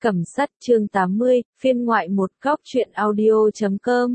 Cẩm Sắt chương 80, phiên ngoại một góc truyện audio.com.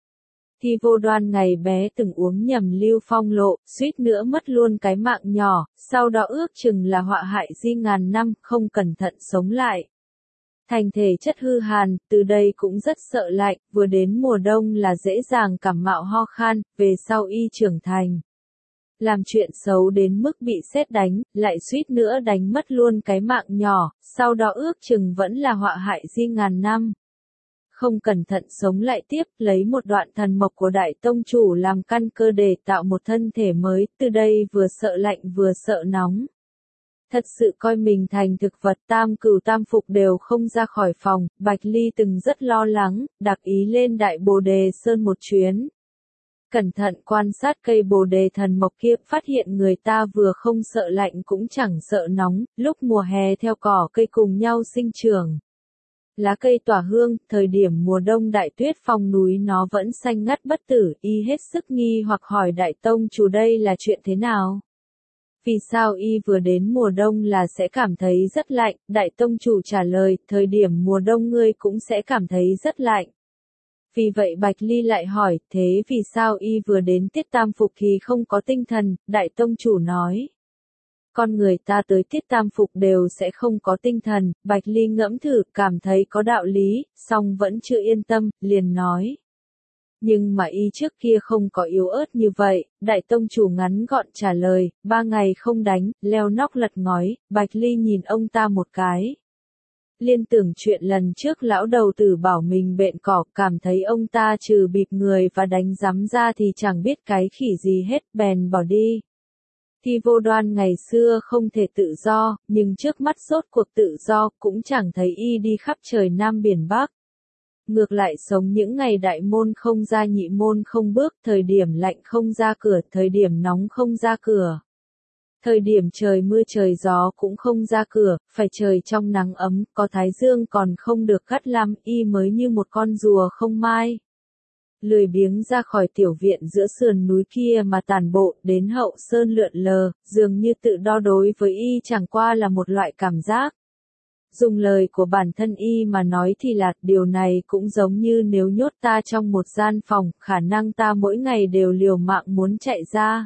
Thi Vô Đoan ngày bé từng uống nhầm Lưu Phong lộ, suýt nữa mất luôn cái mạng nhỏ, sau đó ước chừng là họa hại di ngàn năm, không cẩn thận sống lại. Thành thể chất hư hàn, từ đây cũng rất sợ lạnh, vừa đến mùa đông là dễ dàng cảm mạo ho khan, về sau y trưởng thành. Làm chuyện xấu đến mức bị sét đánh, lại suýt nữa đánh mất luôn cái mạng nhỏ, sau đó ước chừng vẫn là họa hại di ngàn năm. Không cẩn thận sống lại tiếp, lấy một đoạn thần mộc của Đại Tông Chủ làm căn cơ để tạo một thân thể mới, từ đây vừa sợ lạnh vừa sợ nóng. Thật sự coi mình thành thực vật, tam cửu tam phục đều không ra khỏi phòng, Bạch Ly từng rất lo lắng, đặc ý lên Đại Bồ Đề Sơn một chuyến. Cẩn thận quan sát cây bồ đề thần mộc kia, phát hiện người ta vừa không sợ lạnh cũng chẳng sợ nóng, lúc mùa hè theo cỏ cây cùng nhau sinh trưởng. Lá cây tỏa hương, thời điểm mùa đông đại tuyết phong núi nó vẫn xanh ngắt bất tử, y hết sức nghi hoặc hỏi Đại Tông Chủ đây là chuyện thế nào? Vì sao y vừa đến mùa đông là sẽ cảm thấy rất lạnh? Đại Tông Chủ trả lời, thời điểm mùa đông ngươi cũng sẽ cảm thấy rất lạnh. Vì vậy Bạch Ly lại hỏi, thế vì sao y vừa đến tiết tam phục thì không có tinh thần? Đại Tông Chủ nói, con người ta tới tiết tam phục đều sẽ không có tinh thần. Bạch Ly ngẫm thử, cảm thấy có đạo lý, song vẫn chưa yên tâm, liền nói. Nhưng mà y trước kia không có yếu ớt như vậy. Đại Tông Chủ ngắn gọn trả lời, 3 ngày không đánh, leo nóc lật ngói. Bạch Ly nhìn ông ta một cái. Liên tưởng chuyện lần trước lão đầu tử bảo mình bệnh cỏ, cảm thấy ông ta trừ bịp người và đánh giám ra thì chẳng biết cái khỉ gì hết, bèn bỏ đi. Thi Vô Đoan ngày xưa không thể tự do, nhưng trước mắt rốt cuộc tự do, cũng chẳng thấy y đi khắp trời Nam Biển Bắc. Ngược lại sống những ngày đại môn không ra nhị môn không bước, thời điểm lạnh không ra cửa, thời điểm nóng không ra cửa. Thời điểm trời mưa trời gió cũng không ra cửa, phải trời trong nắng ấm, có thái dương còn không được gắt lắm, y mới như một con rùa không mai. Lười biếng ra khỏi tiểu viện giữa sườn núi kia mà tản bộ, đến hậu sơn lượn lờ, dường như tự đo đối với y chẳng qua là một loại cảm giác. Dùng lời của bản thân y mà nói thì là, điều này cũng giống như nếu nhốt ta trong một gian phòng, khả năng ta mỗi ngày đều liều mạng muốn chạy ra.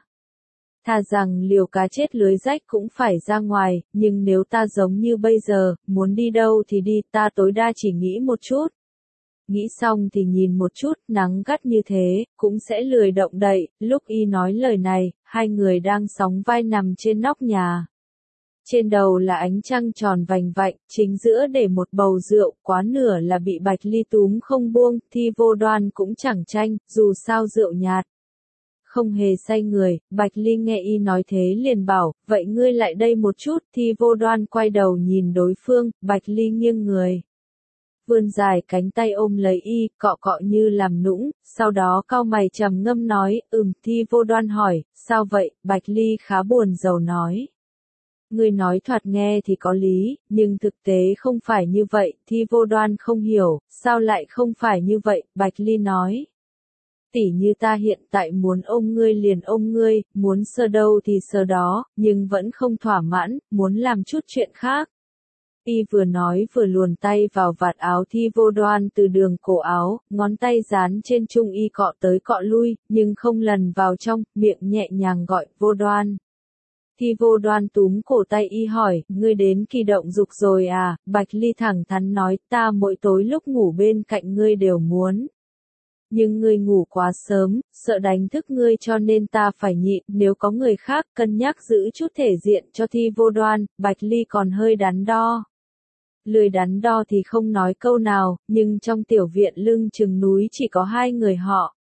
Thà rằng liều cá chết lưới rách cũng phải ra ngoài, nhưng nếu ta giống như bây giờ, muốn đi đâu thì đi, ta tối đa chỉ nghĩ một chút. Nghĩ xong thì nhìn một chút, nắng gắt như thế, cũng sẽ lười động đậy. Lúc y nói lời này, hai người đang sóng vai nằm trên nóc nhà. Trên đầu là ánh trăng tròn vành vạnh, chính giữa để một bầu rượu, quá nửa là bị Bạch Ly túm không buông, Thi Vô Đoan cũng chẳng tranh, dù sao rượu nhạt. Không hề say người, Bạch Ly nghe y nói thế liền bảo, vậy ngươi lại đây một chút. Thi Vô Đoan quay đầu nhìn đối phương, Bạch Ly nghiêng người. Vươn dài cánh tay ôm lấy y, cọ cọ như làm nũng, sau đó cau mày trầm ngâm nói, Thi Vô Đoan hỏi, sao vậy? Bạch Ly khá buồn rầu nói. Ngươi nói thoạt nghe thì có lý, nhưng thực tế không phải như vậy. Thi Vô Đoan không hiểu, sao lại không phải như vậy? Bạch Ly nói. Tỉ như ta hiện tại muốn ôm ngươi liền ôm ngươi, muốn sờ đâu thì sờ đó, nhưng vẫn không thỏa mãn, muốn làm chút chuyện khác. Y vừa nói vừa luồn tay vào vạt áo Thi Vô Đoan từ đường cổ áo, ngón tay dán trên trung y cọ tới cọ lui, nhưng không lần vào trong, miệng nhẹ nhàng gọi, Vô Đoan. Thi Vô Đoan túm cổ tay y hỏi, ngươi đến kỳ động dục rồi à? Bạch Ly thẳng thắn nói, ta mỗi tối lúc ngủ bên cạnh ngươi đều muốn. Nhưng ngươi ngủ quá sớm, sợ đánh thức ngươi cho nên ta phải nhịn, nếu có người khác cân nhắc giữ chút thể diện cho Thi Vô Đoan. Bạch Ly còn hơi đắn đo. Lười đắn đo thì không nói câu nào, nhưng trong tiểu viện lưng chừng núi chỉ có hai người họ.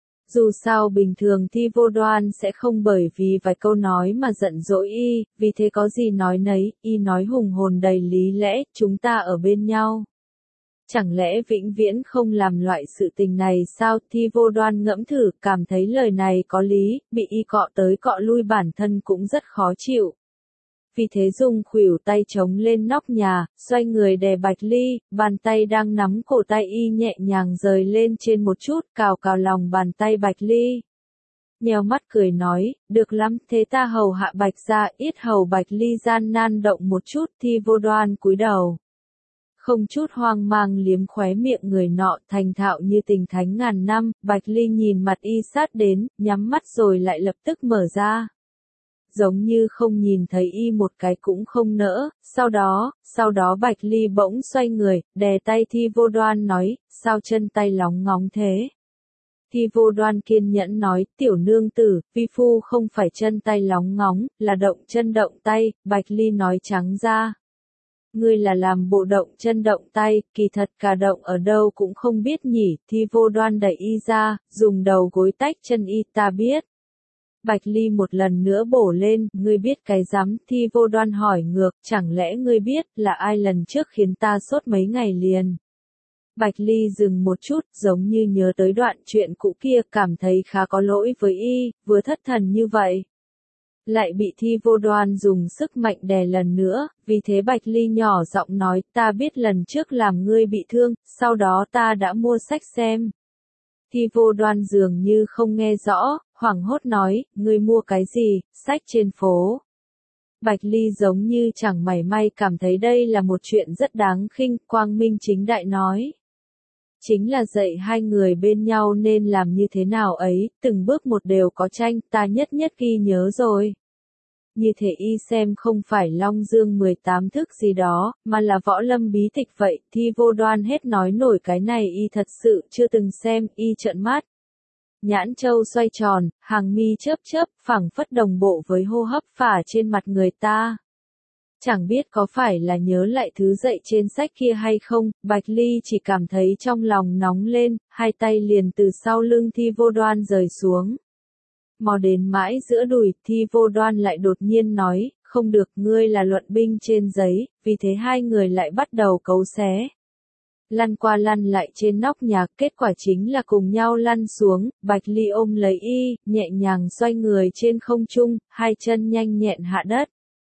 Dù sao bình thường Thi Vô Đoan sẽ không bởi vì vài câu nói mà giận dỗi y, vì thế có gì nói nấy, y nói hùng hồn đầy lý lẽ, chúng ta ở bên nhau. Chẳng lẽ vĩnh viễn không làm loại sự tình này sao? Thi Vô Đoan ngẫm thử, cảm thấy lời này có lý, bị y cọ tới cọ lui bản thân cũng rất khó chịu. Vì thế dùng khuỷu tay chống lên nóc nhà, xoay người đè Bạch Ly, bàn tay đang nắm cổ tay y nhẹ nhàng rời lên trên một chút, cào cào lòng bàn tay Bạch Ly. Nheo mắt cười nói, được lắm, thế ta hầu hạ Bạch ra, yết hầu Bạch Ly gian nan động một chút. Thi Vô Đoan cúi đầu. Không chút hoang mang liếm khóe miệng người nọ thành thạo như tình thánh ngàn năm, Bạch Ly nhìn mặt y sát đến, nhắm mắt rồi lại lập tức mở ra. Giống như không nhìn thấy y một cái cũng không nỡ, sau đó Bạch Ly bỗng xoay người, đè tay Thi Vô Đoan nói, sao chân tay lóng ngóng thế? Thi Vô Đoan kiên nhẫn nói, tiểu nương tử, vi phu không phải chân tay lóng ngóng, là động chân động tay, Bạch Ly nói trắng ra. Ngươi là làm bộ động chân động tay, kỳ thật cả động ở đâu cũng không biết nhỉ, Thi Vô Đoan đẩy y ra, dùng đầu gối tách chân y, ta biết. Bạch Ly một lần nữa bổ lên, ngươi biết cái rắm, Thi Vô Đoan hỏi ngược, chẳng lẽ ngươi biết là ai lần trước khiến ta sốt mấy ngày liền. Bạch Ly dừng một chút, giống như nhớ tới đoạn chuyện cũ kia, cảm thấy khá có lỗi với y, vừa thất thần như vậy. Lại bị Thi Vô Đoan dùng sức mạnh đè lần nữa, vì thế Bạch Ly nhỏ giọng nói, ta biết lần trước làm ngươi bị thương, sau đó ta đã mua sách xem. Thi Vô Đoan dường như không nghe rõ, hoảng hốt nói, ngươi mua cái gì, sách trên phố. Bạch Ly giống như chẳng mảy may cảm thấy đây là một chuyện rất đáng khinh, quang minh chính đại nói. Chính là dạy hai người bên nhau nên làm như thế nào ấy, từng bước một đều có tranh, ta nhất nhất ghi nhớ rồi. Như thể y xem không phải Long Dương 18 thức gì đó, mà là võ lâm bí tịch vậy, Thi Vô Đoan hết nói nổi cái này y thật sự chưa từng xem, y trợn mắt. Nhãn châu xoay tròn, hàng mi chớp chớp, phảng phất đồng bộ với hô hấp phả trên mặt người ta. Chẳng biết có phải là nhớ lại thứ dạy trên sách kia hay không, Bạch Ly chỉ cảm thấy trong lòng nóng lên, hai tay liền từ sau lưng Thi Vô Đoan rời xuống. Mò đến mãi giữa đùi, Thi Vô Đoan lại đột nhiên nói, không được, ngươi là luận binh trên giấy, vì thế hai người lại bắt đầu cấu xé. Lăn qua lăn lại trên nóc nhà, kết quả chính là cùng nhau lăn xuống, Bạch Ly ôm lấy y, nhẹ nhàng xoay người trên không trung, hai chân nhanh nhẹn hạ đất.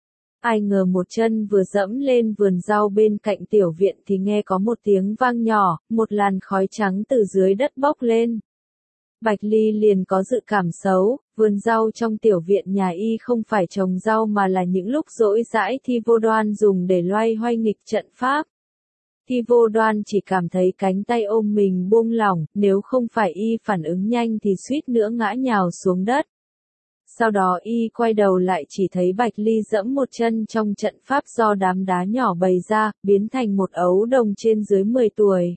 Ai ngờ một chân vừa dẫm lên vườn rau bên cạnh tiểu viện thì nghe có một tiếng vang nhỏ, một làn khói trắng từ dưới đất bốc lên. Bạch Ly liền có dự cảm xấu, vườn rau trong tiểu viện nhà y không phải trồng rau mà là những lúc rỗi rãi Thi Vô Đoan dùng để loay hoay nghịch trận pháp. Thi Vô Đoan chỉ cảm thấy cánh tay ôm mình buông lỏng, nếu không phải y phản ứng nhanh thì suýt nữa ngã nhào xuống đất. Sau đó y quay đầu lại chỉ thấy Bạch Ly dẫm một chân trong trận pháp do đám đá nhỏ bày ra, biến thành một ấu đồng trên dưới 10 tuổi.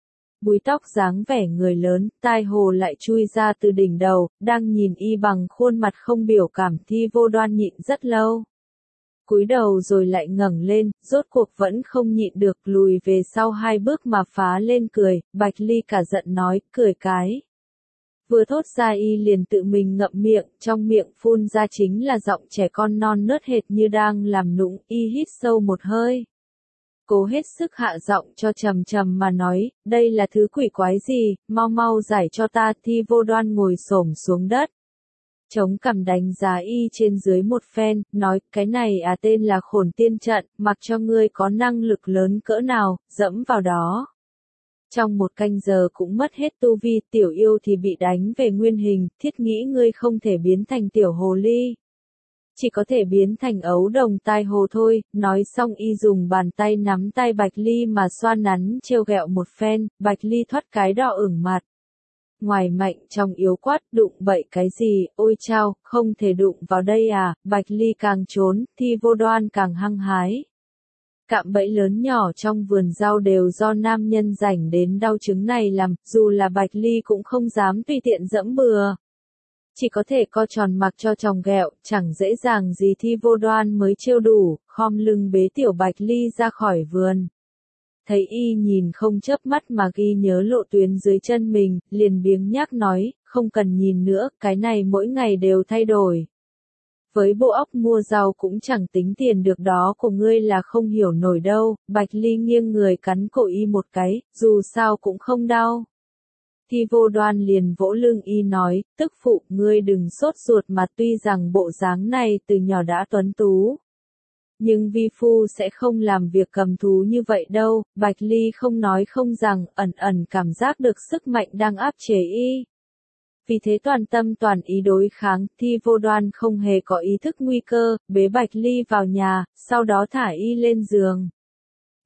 Búi tóc dáng vẻ người lớn, tai hồ lại chui ra từ đỉnh đầu, đang nhìn y bằng khuôn mặt không biểu cảm. Thi Vô Đoan nhịn rất lâu. Cúi đầu rồi lại ngẩng lên, rốt cuộc vẫn không nhịn được, lùi về sau hai bước mà phá lên cười, Bạch Ly cả giận nói, cười cái. Vừa thốt ra y liền tự mình ngậm miệng, trong miệng phun ra chính là giọng trẻ con non nớt hệt như đang làm nũng, y hít sâu một hơi. Cố hết sức hạ giọng cho trầm trầm mà nói, đây là thứ quỷ quái gì, mau mau giải cho ta. Thi Vô Đoan ngồi xổm xuống đất. Chống cằm đánh giá y trên dưới một phen, nói, cái này tên là Khổn Tiên Trận, mặc cho ngươi có năng lực lớn cỡ nào, dẫm vào đó. Trong một canh giờ cũng mất hết tu vi, tiểu yêu thì bị đánh về nguyên hình, thiết nghĩ ngươi không thể biến thành tiểu hồ ly. Chỉ có thể biến thành ấu đồng tai hồ thôi, nói xong y dùng bàn tay nắm tay Bạch Ly mà xoa nắn trêu ghẹo một phen, Bạch Ly thoát cái đỏ ửng mặt. Ngoài mạnh trong yếu quát, đụng bậy cái gì, ôi chao, không thể đụng vào đây à, Bạch Ly càng trốn, Thi Vô Đoan càng hăng hái. Cạm bẫy lớn nhỏ trong vườn rau đều do nam nhân rảnh đến đau chứng này làm, dù là Bạch Ly cũng không dám tùy tiện dẫm bừa. Chỉ có thể co tròn mặc cho chòng ghẹo, chẳng dễ dàng gì. Thi Vô Đoan mới trêu đủ, khom lưng bế tiểu Bạch Ly ra khỏi vườn. Thấy y nhìn không chớp mắt mà ghi nhớ lộ tuyến dưới chân mình, liền biếng nhác nói, không cần nhìn nữa, cái này mỗi ngày đều thay đổi. Với bộ óc mua rau cũng chẳng tính tiền được đó của ngươi là không hiểu nổi đâu. Bạch Ly nghiêng người cắn cổ y một cái, dù sao cũng không đau. Thi Vô Đoan liền vỗ lưng y nói, tức phụ, ngươi đừng sốt ruột mà, tuy rằng bộ dáng này từ nhỏ đã tuấn tú. Nhưng vi phu sẽ không làm việc cầm thú như vậy đâu. Bạch Ly không nói không rằng, ẩn ẩn cảm giác được sức mạnh đang áp chế y. Vì thế toàn tâm toàn ý đối kháng, Thi Vô Đoan không hề có ý thức nguy cơ, bế Bạch Ly vào nhà, sau đó thả y lên giường.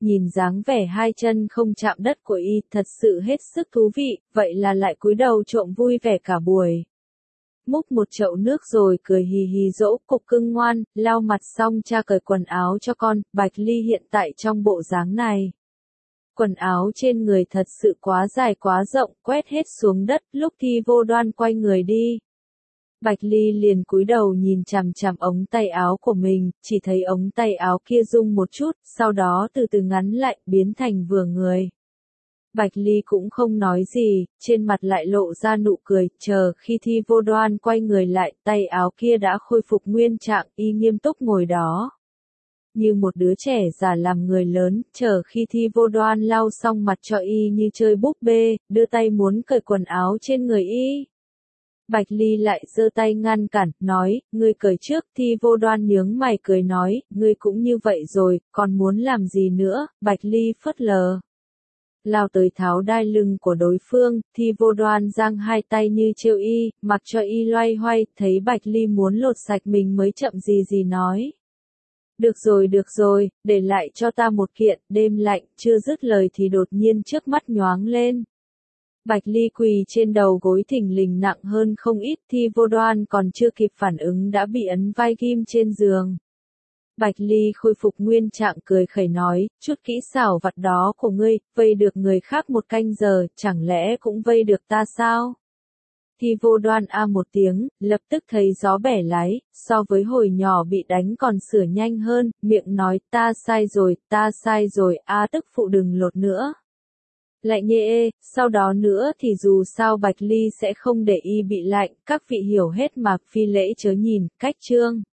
nhìn dáng vẻ hai chân không chạm đất của y thật sự hết sức thú vị, vậy là lại cúi đầu trộm vui vẻ cả buổi. Múc một chậu nước rồi cười hì hì dỗ cục cưng ngoan, lau mặt xong cha cởi quần áo cho con, Bạch Ly hiện tại trong bộ dáng này. Quần áo trên người thật sự quá dài quá rộng, quét hết xuống đất, lúc Thi Vô Đoan quay người đi. Bạch Ly liền cúi đầu nhìn chằm chằm ống tay áo của mình, chỉ thấy ống tay áo kia rung một chút, sau đó từ từ ngắn lại, biến thành vừa người. Bạch Ly cũng không nói gì, trên mặt lại lộ ra nụ cười, chờ khi Thi Vô Đoan quay người lại, tay áo kia đã khôi phục nguyên trạng, y nghiêm túc ngồi đó. Như một đứa trẻ già làm người lớn, chờ khi Thi Vô Đoan lau xong mặt cho y như chơi búp bê, đưa tay muốn cởi quần áo trên người y. Bạch Ly lại giơ tay ngăn cản, nói, ngươi cởi trước, Thi Vô Đoan nhướng mày cười nói, ngươi cũng như vậy rồi, còn muốn làm gì nữa, Bạch Ly phớt lờ. Lao tới tháo đai lưng của đối phương, Thi Vô Đoan giang hai tay như trêu y, mặc cho y loay hoay, thấy Bạch Ly muốn lột sạch mình mới chậm gì nói. Được rồi, để lại cho ta một kiện, đêm lạnh, chưa dứt lời thì đột nhiên trước mắt nhoáng lên. Bạch Ly quỳ trên đầu gối thình lình nặng hơn không ít, Thi Vô Đoan còn chưa kịp phản ứng đã bị ấn vai ghim trên giường. Bạch Ly khôi phục nguyên trạng cười khẩy nói, chút kỹ xảo vặt đó của ngươi, vây được người khác một canh giờ, chẳng lẽ cũng vây được ta sao? Thi Vô Đoan a một tiếng, lập tức thấy gió bẻ lái, so với hồi nhỏ bị đánh còn sửa nhanh hơn, miệng nói ta sai rồi, a tức phụ đừng lột nữa. Lại nhê sau đó nữa thì dù sao Bạch Ly sẽ không để y bị lạnh, các vị hiểu hết mà, phi lễ chớ nhìn, cách chương.